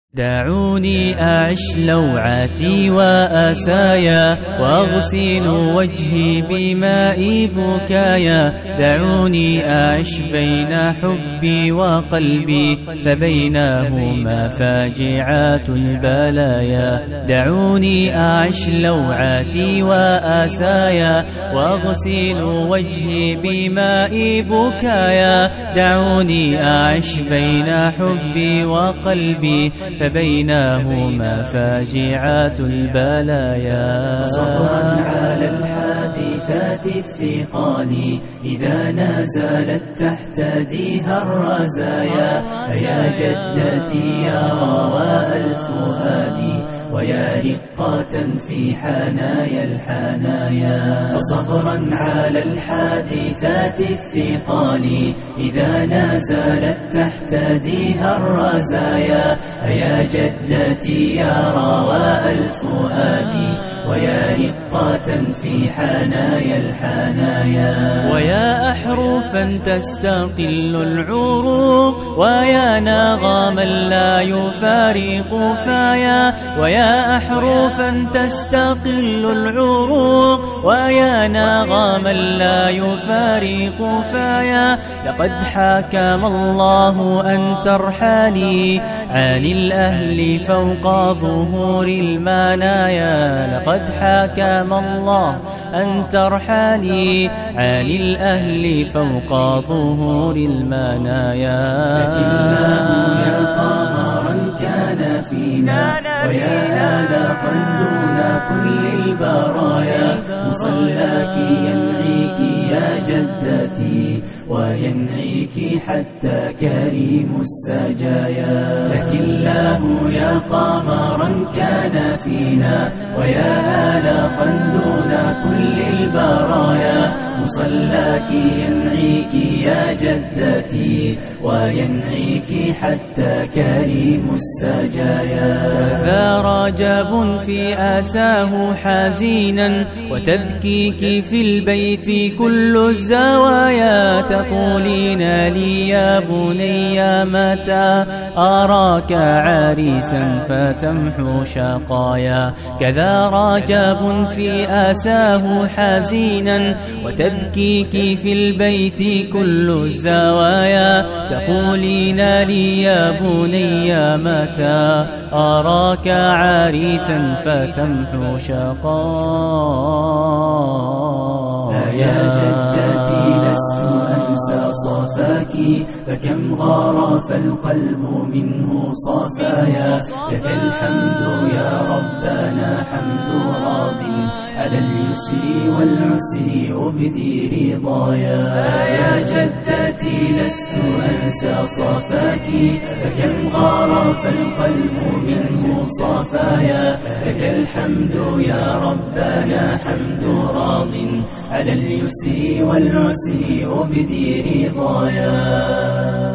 دعوني أعش لوعاتي وآسايا وأغسل وجهي بماء بكايا. دعوني أعش بين حبي وقلبي فبينهما فاجعات البلايا. دعوني أعش لوعاتي وآسايا وأغسل وجهي بماء بكايا. دعوني أعش بين حبي وقلبي فبينهما فاجعات البلايا. صبرا على الحادثات الثقال إذا نزلت تحتديها الرزايا. فيا جدتي يا رواء الفؤاد ويا رقة في حنايا الحنايا. فصبرا على الحادثات الثقال إذا نزلت تحتديها الرزايا. يا جدتي يا رواء الفؤاد ويا رقة في حنايا الحنايا. ويا أحرفا تستقل العروق ويا نغما لا يفارق فايا. ويا أحرفا تستقل العروق ويا نغما لا يفارق فايا. لقد حكم الله أن ترحلي عن الأهل فوق ظهور المنايا. لقد حكم الله أن ترحلي عن الأهل فوق ظهور المنايا. لكنه يا قمرا كان فينا ويا آلاقا دون كل البرايا. مصلاك ينعيك يا جدتي وينعيك حتى كريم السجايا. لكن الله يا قمرا كان فينا ويا آلاقا دون كل البرايا. مصلاك ينعيك يا جدتي وينعيك حتى كريم السجايا. ذا رجب في آساه حزينا وتبكيك في البيت كل الزوايا. تقولين لي يا بني متى أراك عريسا فتمحو شقايا. كذا رجب في آساه حزينا وتبكيك في البيت كل الزوايا. تقولين لي يا بني متى أراك عريسا فتمحو شقايا. يا جدتي لست أنسى صفاك فكم غرف القلب منه صفايا. لك الحمد يا ربنا حمد راض على اليسر والعسر أبدي رضايا. يا جدتي لست أنسى صفاك فكم غرف القلب منه صفايا. لك الحمد يا ربنا حمد راض على اليسر والعسر أبدي رضايا.